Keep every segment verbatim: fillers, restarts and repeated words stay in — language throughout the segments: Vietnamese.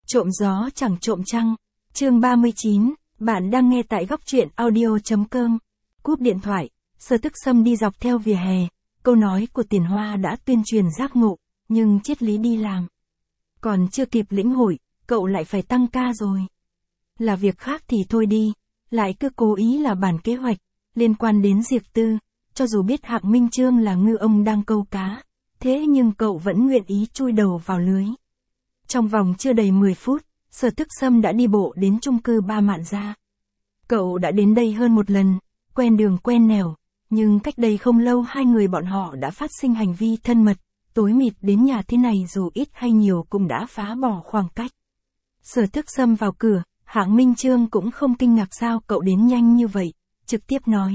Trộm gió chẳng trộm trăng. Chương ba mươi chín, bạn đang nghe tại góc truyện audio.com. Cúp điện thoại, Sở Tức Sâm đi dọc theo vỉa hè, câu nói của Tiền Hoa đã tuyên truyền giác ngộ, nhưng triết lý đi làm. Còn chưa kịp lĩnh hội, cậu lại phải tăng ca rồi. Là việc khác thì thôi đi, lại cứ cố ý là bản kế hoạch, liên quan đến Diệp Tư, cho dù biết Hạng Minh Chương là ngư ông đang câu cá, thế nhưng cậu vẫn nguyện ý chui đầu vào lưới. Trong vòng chưa đầy mười phút, Sở Tức Sâm đã đi bộ đến chung cư Ba Mạn Gia. Cậu đã đến đây hơn một lần, quen đường quen nẻo, nhưng cách đây không lâu hai người bọn họ đã phát sinh hành vi thân mật, tối mịt đến nhà thế này dù ít hay nhiều cũng đã phá bỏ khoảng cách. Sở Tức Sâm vào cửa, Hạng Minh Chương cũng không kinh ngạc sao cậu đến nhanh như vậy, trực tiếp nói.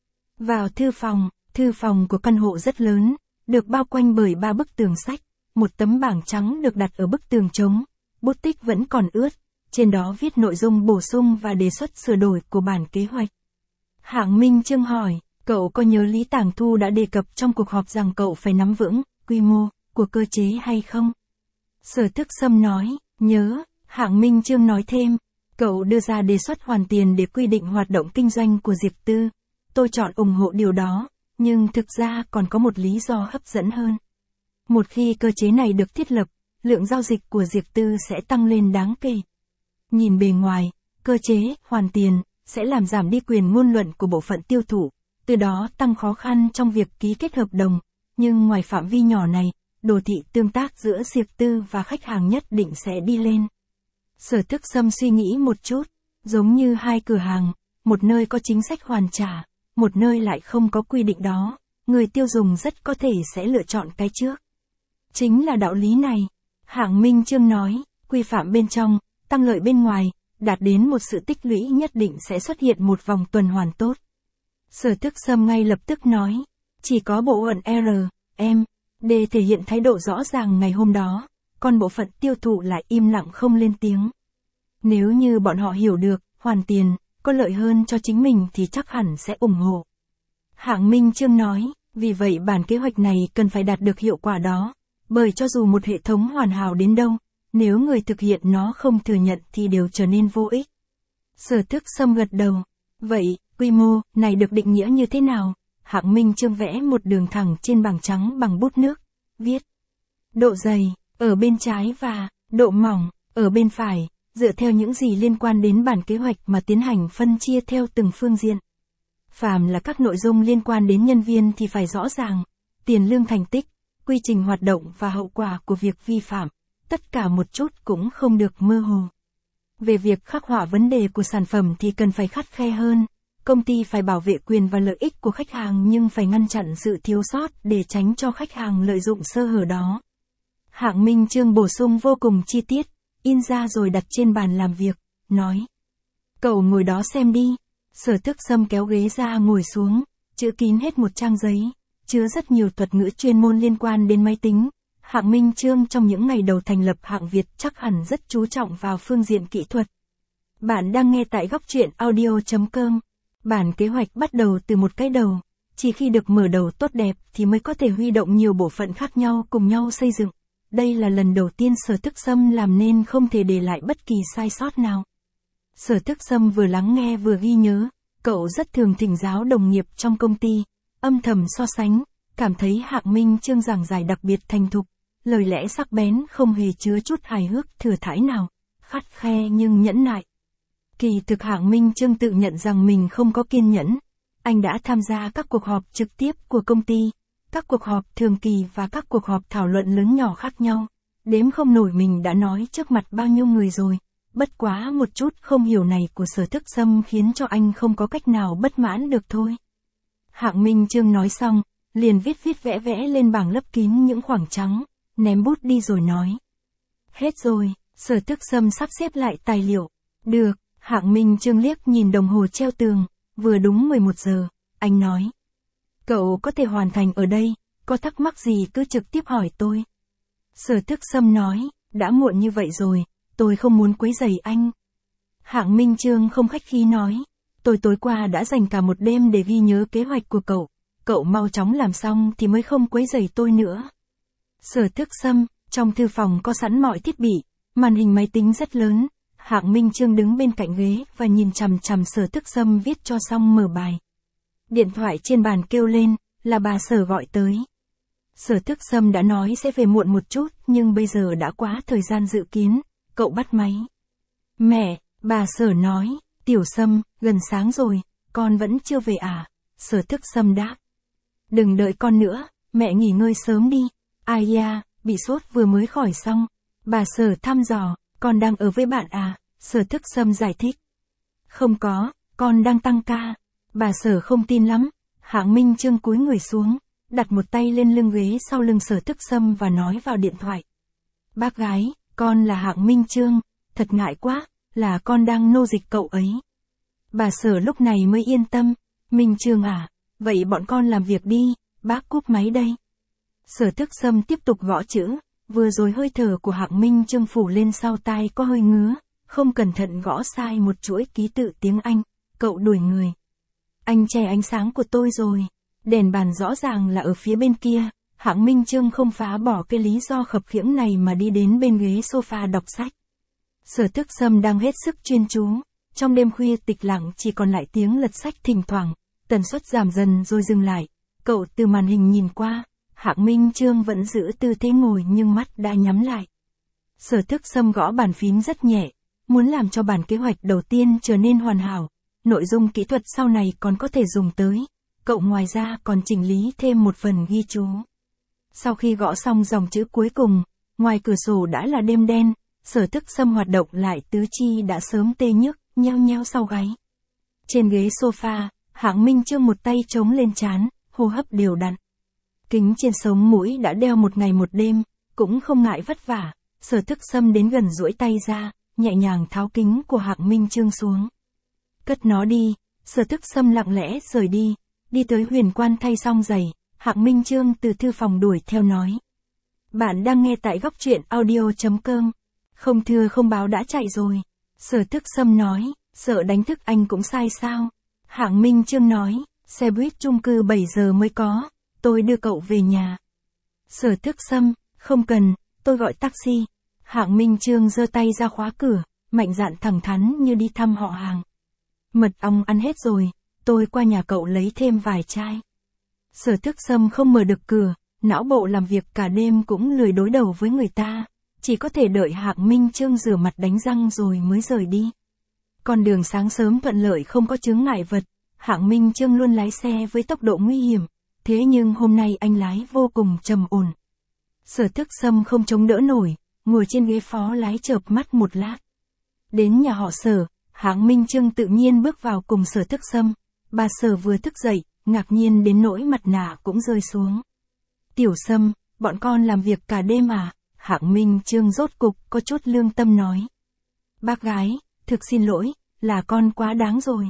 Vào thư phòng, thư phòng của căn hộ rất lớn, được bao quanh bởi ba bức tường sách, một tấm bảng trắng được đặt ở bức tường trống, bút tích vẫn còn ướt, trên đó viết nội dung bổ sung và đề xuất sửa đổi của bản kế hoạch. Hạng Minh Chương hỏi, cậu có nhớ Lý Tàng Thu đã đề cập trong cuộc họp rằng cậu phải nắm vững quy mô của cơ chế hay không? Sở Tức Sâm nói, nhớ. Hạng Minh Chương nói thêm, cậu đưa ra đề xuất hoàn tiền để quy định hoạt động kinh doanh của Diệp Tư. Tôi chọn ủng hộ điều đó, nhưng thực ra còn có một lý do hấp dẫn hơn. Một khi cơ chế này được thiết lập, lượng giao dịch của Diệp Tư sẽ tăng lên đáng kể. Nhìn bề ngoài, cơ chế hoàn tiền sẽ làm giảm đi quyền ngôn luận của bộ phận tiêu thụ, từ đó tăng khó khăn trong việc ký kết hợp đồng, nhưng ngoài phạm vi nhỏ này, đồ thị tương tác giữa Diệp Tư và khách hàng nhất định sẽ đi lên. Sở Tức Sâm suy nghĩ một chút, giống như hai cửa hàng, một nơi có chính sách hoàn trả, một nơi lại không có quy định đó, người tiêu dùng rất có thể sẽ lựa chọn cái trước. Chính là đạo lý này, Hạng Minh Chương nói, quy phạm bên trong, tăng lợi bên ngoài, đạt đến một sự tích lũy nhất định sẽ xuất hiện một vòng tuần hoàn tốt. Sở Tức Sâm ngay lập tức nói, chỉ có bộ phận R, M, D thể hiện thái độ rõ ràng ngày hôm đó, còn bộ phận tiêu thụ lại im lặng không lên tiếng. Nếu như bọn họ hiểu được, hoàn tiền, có lợi hơn cho chính mình thì chắc hẳn sẽ ủng hộ. Hạng Minh Chương nói, vì vậy bản kế hoạch này cần phải đạt được hiệu quả đó, bởi cho dù một hệ thống hoàn hảo đến đâu, nếu người thực hiện nó không thừa nhận thì đều trở nên vô ích. Sở Tức Sâm gật đầu, vậy, quy mô này được định nghĩa như thế nào? Hạng Minh Chương vẽ một đường thẳng trên bảng trắng bằng bút nước, viết. Độ dày, ở bên trái và độ mỏng, ở bên phải, dựa theo những gì liên quan đến bản kế hoạch mà tiến hành phân chia theo từng phương diện. Phàm là các nội dung liên quan đến nhân viên thì phải rõ ràng, tiền lương thành tích, quy trình hoạt động và hậu quả của việc vi phạm, tất cả một chút cũng không được mơ hồ. Về việc khắc họa vấn đề của sản phẩm thì cần phải khắt khe hơn, công ty phải bảo vệ quyền và lợi ích của khách hàng nhưng phải ngăn chặn sự thiếu sót để tránh cho khách hàng lợi dụng sơ hở đó. Hạng Minh Chương bổ sung vô cùng chi tiết, in ra rồi đặt trên bàn làm việc, nói. Cậu ngồi đó xem đi. Sở Tức Sâm kéo ghế ra ngồi xuống, chữ kín hết một trang giấy, chứa rất nhiều thuật ngữ chuyên môn liên quan đến máy tính. Hạng Minh Chương trong những ngày đầu thành lập Hạng Việt chắc hẳn rất chú trọng vào phương diện kỹ thuật. Bạn đang nghe tại góc truyện audio.com. Bản kế hoạch bắt đầu từ một cái đầu, chỉ khi được mở đầu tốt đẹp thì mới có thể huy động nhiều bộ phận khác nhau cùng nhau xây dựng. Đây là lần đầu tiên Sở Tức Sâm làm nên không thể để lại bất kỳ sai sót nào. Sở Tức Sâm vừa lắng nghe vừa ghi nhớ, cậu rất thường thỉnh giáo đồng nghiệp trong công ty, âm thầm so sánh, cảm thấy Hạng Minh Chương giảng giải đặc biệt thành thục, lời lẽ sắc bén không hề chứa chút hài hước thừa thãi nào, khắt khe nhưng nhẫn nại. Kỳ thực Hạng Minh Chương tự nhận rằng mình không có kiên nhẫn, anh đã tham gia các cuộc họp trực tiếp của công ty, các cuộc họp thường kỳ và các cuộc họp thảo luận lớn nhỏ khác nhau, đếm không nổi mình đã nói trước mặt bao nhiêu người rồi, bất quá một chút không hiểu này của Sở Tức Sâm khiến cho anh không có cách nào bất mãn được thôi. Hạng Minh Chương nói xong, liền viết viết vẽ vẽ lên bảng lấp kín những khoảng trắng, ném bút đi rồi nói. Hết rồi. Sở Tức Sâm sắp xếp lại tài liệu. Được. Hạng Minh Chương liếc nhìn đồng hồ treo tường, vừa đúng mười một giờ, anh nói. Cậu có thể hoàn thành ở đây, có thắc mắc gì cứ trực tiếp hỏi tôi. Sở Tức Sâm nói, đã muộn như vậy rồi, tôi không muốn quấy rầy anh. Hạng Minh Chương không khách khí nói, tôi tối qua đã dành cả một đêm để ghi nhớ kế hoạch của cậu, cậu mau chóng làm xong thì mới không quấy rầy tôi nữa. Sở Tức Sâm, trong thư phòng có sẵn mọi thiết bị, Màn hình máy tính rất lớn, Hạng Minh Chương đứng bên cạnh ghế và nhìn chằm chằm Sở Thức Sâm viết cho xong mở bài. Điện thoại trên bàn kêu lên, là bà Sở gọi tới. Sở Thức Sâm đã nói sẽ về muộn một chút, nhưng bây giờ đã quá thời gian dự kiến, cậu bắt máy. Mẹ, bà Sở nói, Tiểu Sâm, gần sáng rồi, con vẫn chưa về à? Sở Thức Sâm đáp. Đừng đợi con nữa, mẹ nghỉ ngơi sớm đi. Ai da, bị sốt vừa mới khỏi xong. Bà Sở thăm dò, con đang ở với bạn à? Sở Thức Sâm giải thích. Không có, con đang tăng ca. Bà Sở không tin lắm. Hạng Minh Chương cúi người xuống, đặt một tay lên lưng ghế sau lưng Sở Thức Sâm và nói vào điện thoại. Bác gái, con là Hạng Minh Chương, thật ngại quá, là con đang nô dịch cậu ấy. Bà Sở lúc này mới yên tâm. Minh Chương à, vậy bọn con làm việc đi, bác cúp máy đây. Sở Thức Sâm tiếp tục gõ chữ, vừa rồi hơi thở của Hạng Minh Chương phủ lên sau tai có hơi ngứa, không cẩn thận gõ sai một chuỗi ký tự tiếng Anh, cậu đuổi người. Anh che ánh sáng của tôi rồi, đèn bàn rõ ràng là ở phía bên kia, Hạng Minh Chương không phá bỏ cái lý do khập khiễng này mà đi đến bên ghế sofa đọc sách. Sở Thức Sâm đang hết sức chuyên chú, trong đêm khuya tịch lặng chỉ còn lại tiếng lật sách thỉnh thoảng, tần suất giảm dần rồi dừng lại, cậu từ màn hình nhìn qua. Hạng Minh Chương vẫn giữ tư thế ngồi nhưng mắt đã nhắm lại. Sở Thức Sâm gõ bàn phím rất nhẹ, muốn làm cho bản kế hoạch đầu tiên trở nên hoàn hảo, nội dung kỹ thuật sau này còn có thể dùng tới, cậu ngoài ra còn chỉnh lý thêm một phần ghi chú. Sau khi gõ xong dòng chữ cuối cùng, ngoài cửa sổ đã là đêm đen, Sở Thức Sâm hoạt động lại tứ chi đã sớm tê nhức, nheo nheo sau gáy. Trên ghế sofa, Hạng Minh Chương một tay chống lên trán, hô hấp đều đặn. Kính trên sống mũi đã đeo một ngày một đêm, cũng không ngại vất vả, Sở Thức Sâm đến gần duỗi tay ra, nhẹ nhàng tháo kính của Hạng Minh Chương xuống. Cất nó đi, Sở Thức Sâm lặng lẽ rời đi, đi tới Huyền Quan thay xong giày, Hạng Minh Chương từ thư phòng đuổi theo nói. Bạn đang nghe tại góc truyện audio chấm com. Không thưa không báo đã chạy rồi. Sở Thức Sâm nói, sợ đánh thức anh cũng sai sao. Hạng Minh Chương nói, xe buýt chung cư bảy giờ mới có. Tôi đưa cậu về nhà. Sở Thức Sâm, không cần, tôi gọi taxi. Hạng Minh Chương giơ tay ra khóa cửa, mạnh dạn thẳng thắn như đi thăm họ hàng. Mật ong ăn hết rồi, tôi qua nhà cậu lấy thêm vài chai. Sở Thức Sâm không mở được cửa, não bộ làm việc cả đêm cũng lười đối đầu với người ta, chỉ có thể đợi Hạng Minh Chương rửa mặt đánh răng rồi mới rời đi. Con đường sáng sớm thuận lợi không có chướng ngại vật, Hạng Minh Chương luôn lái xe với tốc độ nguy hiểm. Thế nhưng hôm nay anh lái vô cùng trầm ổn. Sở Thức Sâm không chống đỡ nổi, ngồi trên ghế phó lái chợp mắt một lát. Đến nhà họ Sở, Hạng Minh Chương tự nhiên bước vào cùng Sở Thức Sâm. Bà Sở vừa thức dậy, ngạc nhiên đến nỗi mặt nạ cũng rơi xuống. Tiểu Sâm, bọn con làm việc cả đêm à? Hạng Minh Chương rốt cục có chút lương tâm nói. Bác gái, thực xin lỗi, là con quá đáng rồi.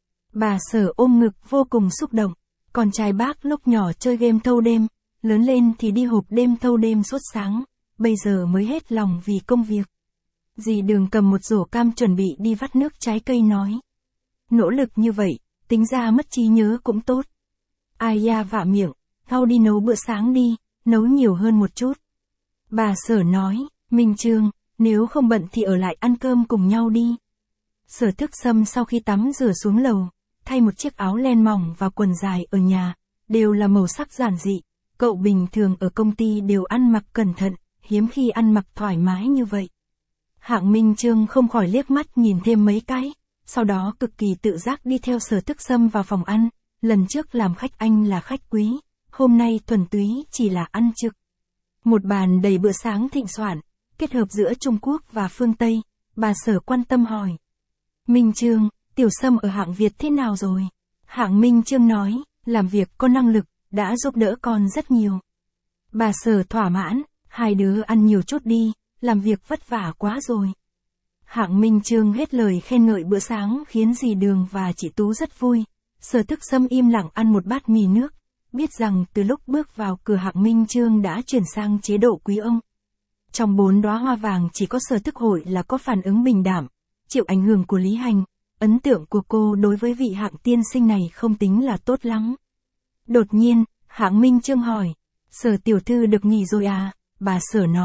Bà Sở ôm ngực vô cùng xúc động. Con trai bác lúc nhỏ chơi game thâu đêm, lớn lên thì đi hộp đêm thâu đêm suốt sáng, bây giờ mới hết lòng vì công việc. Dì Đường cầm một rổ cam chuẩn bị đi vắt nước trái cây nói. Nỗ lực như vậy, tính ra mất trí nhớ cũng tốt. Ai da vạ miệng, thau đi nấu bữa sáng đi, nấu nhiều hơn một chút. Bà Sở nói, Minh Chương, nếu không bận thì ở lại ăn cơm cùng nhau đi. Sở Thức Sâm sau khi tắm rửa xuống lầu, thay một chiếc áo len mỏng và quần dài ở nhà, đều là màu sắc giản dị. Cậu bình thường ở công ty đều ăn mặc cẩn thận, hiếm khi ăn mặc thoải mái như vậy. Hạng Minh Chương không khỏi liếc mắt nhìn thêm mấy cái, sau đó cực kỳ tự giác đi theo Sở Thức Sâm vào phòng ăn. Lần trước làm khách anh là khách quý, hôm nay thuần túy chỉ là ăn trực. Một bàn đầy bữa sáng thịnh soạn, kết hợp giữa Trung Quốc và phương Tây. Bà Sở quan tâm hỏi. Minh Chương, Tiểu Sâm ở Hạng Việt thế nào rồi? Hạng Minh Chương nói, làm việc có năng lực, đã giúp đỡ con rất nhiều. Bà Sở thỏa mãn, hai đứa ăn nhiều chút đi, làm việc vất vả quá rồi. Hạng Minh Chương hết lời khen ngợi bữa sáng khiến dì Đường và chị Tú rất vui. Sở Thức Sâm im lặng ăn một bát mì nước, biết rằng từ lúc bước vào cửa Hạng Minh Chương đã chuyển sang chế độ quý ông. Trong bốn đóa hoa vàng chỉ có Sở Thức Hội là có phản ứng bình đảm, chịu ảnh hưởng của Lý Hành. Ấn tượng của cô đối với vị Hạng tiên sinh này không tính là tốt lắm. Đột nhiên, Hạng Minh Chương hỏi, Sở tiểu thư được nghỉ rồi à? Bà Sở nói,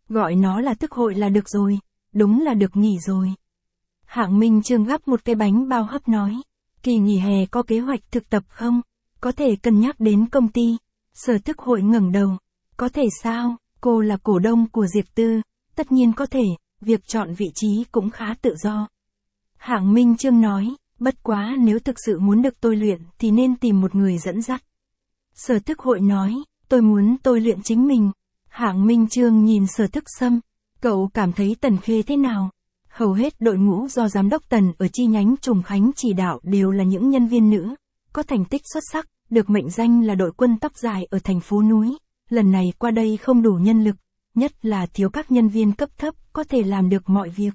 Gọi nó là thức hội là được rồi, đúng là được nghỉ rồi. Hạng Minh Chương gắp một cái bánh bao hấp nói. Kỳ nghỉ hè có kế hoạch thực tập không? Có thể cân nhắc đến công ty. Sở thức hội ngẩng đầu. Có thể sao? Cô là cổ đông của Diệp Tư. Tất nhiên có thể, việc chọn vị trí cũng khá tự do. Hạng Minh Chương nói, bất quá nếu thực sự muốn được tôi luyện thì nên tìm một người dẫn dắt. Sở thức hội nói, tôi muốn tôi luyện chính mình. Hạng Minh Chương nhìn Sở Thức Sâm. Cậu cảm thấy Tần Khê thế nào? Hầu hết đội ngũ do Giám đốc Tần ở chi nhánh Trùng Khánh chỉ đạo đều là những nhân viên nữ, có thành tích xuất sắc, được mệnh danh là đội quân tóc dài ở thành phố núi. Lần này qua đây không đủ nhân lực, nhất là thiếu các nhân viên cấp thấp có thể làm được mọi việc.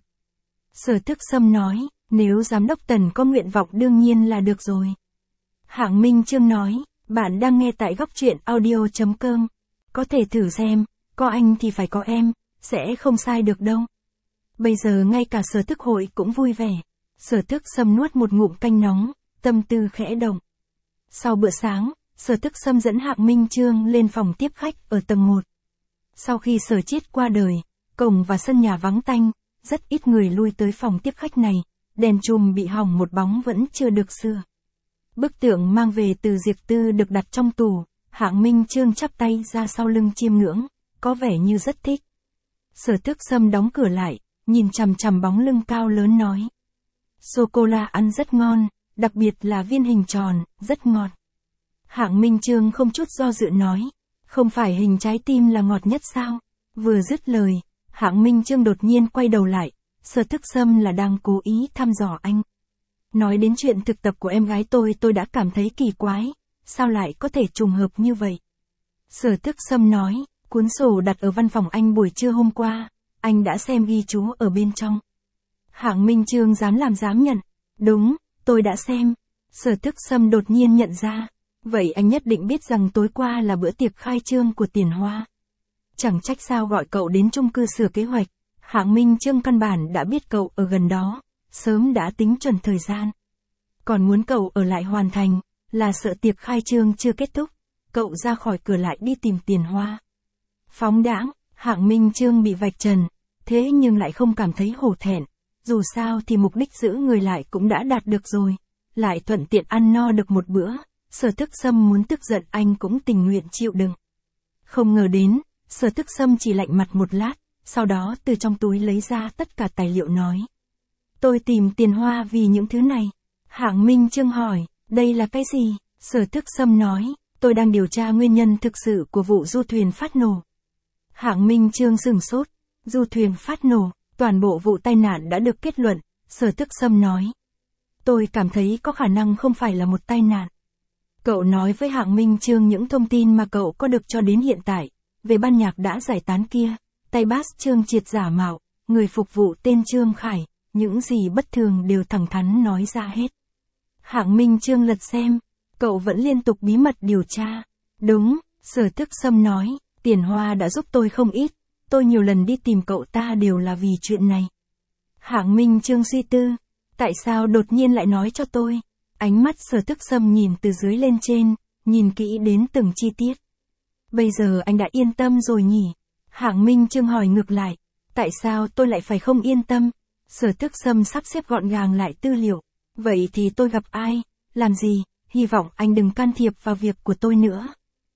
Sở Thức Sâm nói, nếu Giám đốc Tần có nguyện vọng đương nhiên là được rồi. Hạng Minh Chương nói, bạn đang nghe tại góc truyện audio chấm com. Có thể thử xem, có anh thì phải có em, sẽ không sai được đâu. Bây giờ ngay cả Sở Thức hội cũng vui vẻ. Sở Thức Sâm nuốt một ngụm canh nóng, tâm tư khẽ động. Sau bữa sáng, Sở Thức Sâm dẫn Hạng Minh Chương lên phòng tiếp khách ở tầng một. Sau khi Sở Chiết qua đời, cổng và sân nhà vắng tanh, rất ít người lui tới phòng tiếp khách này, đèn chùm bị hỏng một bóng vẫn chưa được sửa. Bức tượng mang về từ Diệp Tư được đặt trong tủ, Hạng Minh Chương chắp tay ra sau lưng chiêm ngưỡng, có vẻ như rất thích. Sở Thức Sâm đóng cửa lại, nhìn chằm chằm bóng lưng cao lớn nói. Sô-cô-la ăn rất ngon, đặc biệt là viên hình tròn, rất ngọt. Hạng Minh Chương không chút do dự nói, không phải hình trái tim là ngọt nhất sao? Vừa dứt lời, Hạng Minh Chương đột nhiên quay đầu lại, Sở Thức Sâm là đang cố ý thăm dò anh. Nói đến chuyện thực tập của em gái tôi tôi đã cảm thấy kỳ quái, sao lại có thể trùng hợp như vậy? Sở Thức Sâm nói, cuốn sổ đặt ở văn phòng anh buổi trưa hôm qua, anh đã xem ghi chú ở bên trong. Hạng Minh Chương dám làm dám nhận, đúng, tôi đã xem. Sở Thức Sâm đột nhiên nhận ra, vậy anh nhất định biết rằng tối qua là bữa tiệc khai trương của Tiền Hoa. Chẳng trách sao gọi cậu đến chung cư sửa kế hoạch, Hạng Minh Chương căn bản đã biết cậu ở gần đó, sớm đã tính chuẩn thời gian. Còn muốn cậu ở lại hoàn thành, là sợ tiệc khai trương chưa kết thúc, cậu ra khỏi cửa lại đi tìm Tiền Hoa. Phóng đãng, Hạng Minh Chương bị vạch trần, thế nhưng lại không cảm thấy hổ thẹn, dù sao thì mục đích giữ người lại cũng đã đạt được rồi, lại thuận tiện ăn no được một bữa, Sở Thức Sâm muốn tức giận anh cũng tình nguyện chịu đựng. Không ngờ đến, Sở Thức Sâm chỉ lạnh mặt một lát, sau đó từ trong túi lấy ra tất cả tài liệu nói. Tôi tìm Tiền Hoa vì những thứ này. Hạng Minh Chương hỏi, đây là cái gì? Sở Thức Sâm nói, tôi đang điều tra nguyên nhân thực sự của vụ du thuyền phát nổ. Hạng Minh Chương sửng sốt, du thuyền phát nổ, toàn bộ vụ tai nạn đã được kết luận, Sở Thức Sâm nói. Tôi cảm thấy có khả năng không phải là một tai nạn. Cậu nói với Hạng Minh Chương những thông tin mà cậu có được cho đến hiện tại, về ban nhạc đã giải tán kia, tay bass Trương Triệt giả mạo, người phục vụ tên Trương Khải, những gì bất thường đều thẳng thắn nói ra hết. Hạng Minh Chương lật xem, cậu vẫn liên tục bí mật điều tra. Đúng, Sở Thức Sâm nói, Tiền Hoa đã giúp tôi không ít, tôi nhiều lần đi tìm cậu ta đều là vì chuyện này. Hạng Minh Chương suy tư, tại sao đột nhiên lại nói cho tôi? Ánh mắt Sở Thức Sâm nhìn từ dưới lên trên, nhìn kỹ đến từng chi tiết. Bây giờ anh đã yên tâm rồi nhỉ? Hạng Minh Chương hỏi ngược lại, tại sao tôi lại phải không yên tâm? Sở Thức Sâm sắp xếp gọn gàng lại tư liệu. Vậy thì tôi gặp ai, làm gì, hy vọng anh đừng can thiệp vào việc của tôi nữa.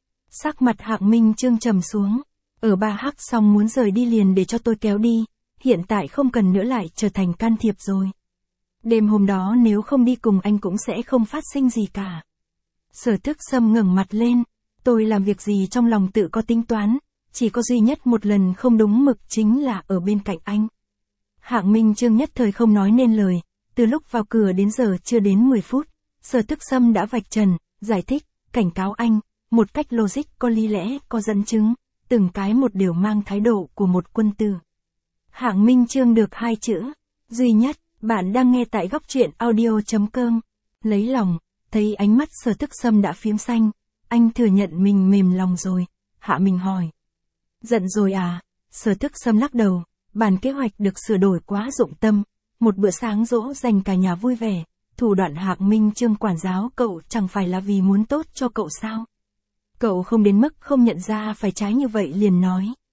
Sắc mặt Hạng Minh Chương trầm xuống, ở ba hắc xong muốn rời đi liền để cho tôi kéo đi, hiện tại không cần nữa lại trở thành can thiệp rồi. Đêm hôm đó nếu không đi cùng anh cũng sẽ không phát sinh gì cả. Sở Thức Sâm ngẩng mặt lên, tôi làm việc gì trong lòng tự có tính toán, chỉ có duy nhất một lần không đúng mực chính là ở bên cạnh anh. Hạng Minh Chương nhất thời không nói nên lời, từ lúc vào cửa đến giờ chưa đến mười phút, Sở Thức Sâm đã vạch trần, giải thích, cảnh cáo anh, một cách logic có lý lẽ, có dẫn chứng, từng cái một đều mang thái độ của một quân tử. Hạng Minh Chương được hai chữ, duy nhất, bạn đang nghe tại góc truyện audio chấm com. Lấy lòng, thấy ánh mắt Sở Thức Sâm đã phiếm xanh, anh thừa nhận mình mềm lòng rồi, Hạ mình hỏi. Giận rồi à? Sở Thức Sâm lắc đầu, bản kế hoạch được sửa đổi quá dụng tâm, một bữa sáng dỗ dành cả nhà vui vẻ, thủ đoạn Hạng Minh Chương quản giáo cậu chẳng phải là vì muốn tốt cho cậu sao? Cậu không đến mức không nhận ra phải trái như vậy liền nói.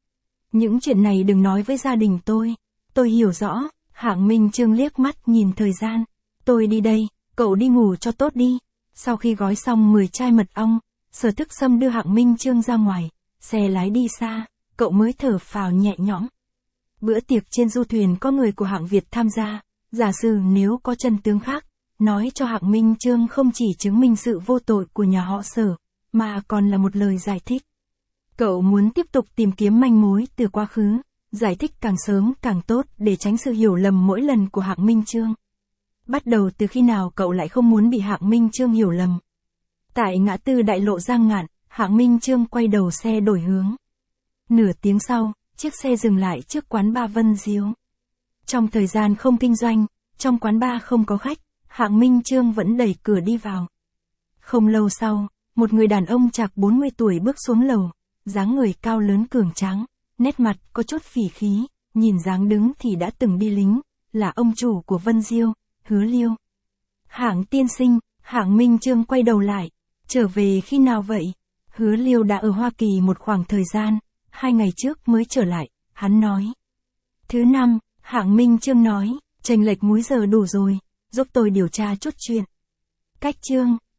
Những chuyện này đừng nói với gia đình tôi. Tôi hiểu rõ. Hạng Minh Chương liếc mắt nhìn thời gian. Tôi đi đây, cậu đi ngủ cho tốt đi. Sau khi gói xong mười chai mật ong, Sở Thức Sâm đưa Hạng Minh Chương ra ngoài, xe lái đi xa, cậu mới thở phào nhẹ nhõm. Bữa tiệc trên du thuyền có người của hạng Việt tham gia, giả sử nếu có chân tướng khác, nói cho Hạng Minh Chương không chỉ chứng minh sự vô tội của nhà họ Sở, mà còn là một lời giải thích. Cậu muốn tiếp tục tìm kiếm manh mối từ quá khứ, giải thích càng sớm càng tốt để tránh sự hiểu lầm mỗi lần của Hạng Minh Chương. Bắt đầu từ khi nào cậu lại không muốn bị Hạng Minh Chương hiểu lầm? Tại ngã tư đại lộ Giang Ngạn, Hạng Minh Chương quay đầu xe đổi hướng. Nửa tiếng sau, chiếc xe dừng lại trước quán bar Vân Diếu. Trong thời gian không kinh doanh, trong quán bar không có khách, Hạng Minh Chương vẫn đẩy cửa đi vào. Không lâu sau, một người đàn ông chạc bốn mươi tuổi bước xuống lầu, dáng người cao lớn cường tráng, nét mặt có chút phỉ khí, nhìn dáng đứng thì đã từng đi lính, là ông chủ của Vân Diêu, Hứa Liêu. Hạng tiên sinh, Hạng Minh Chương quay đầu lại, trở về khi nào vậy? Hứa Liêu đã ở Hoa Kỳ một khoảng thời gian, hai ngày trước mới trở lại, hắn nói. Thứ năm, Hạng Minh Chương nói, chênh lệch múi giờ đủ rồi, giúp tôi điều tra chút chuyện. Cách chương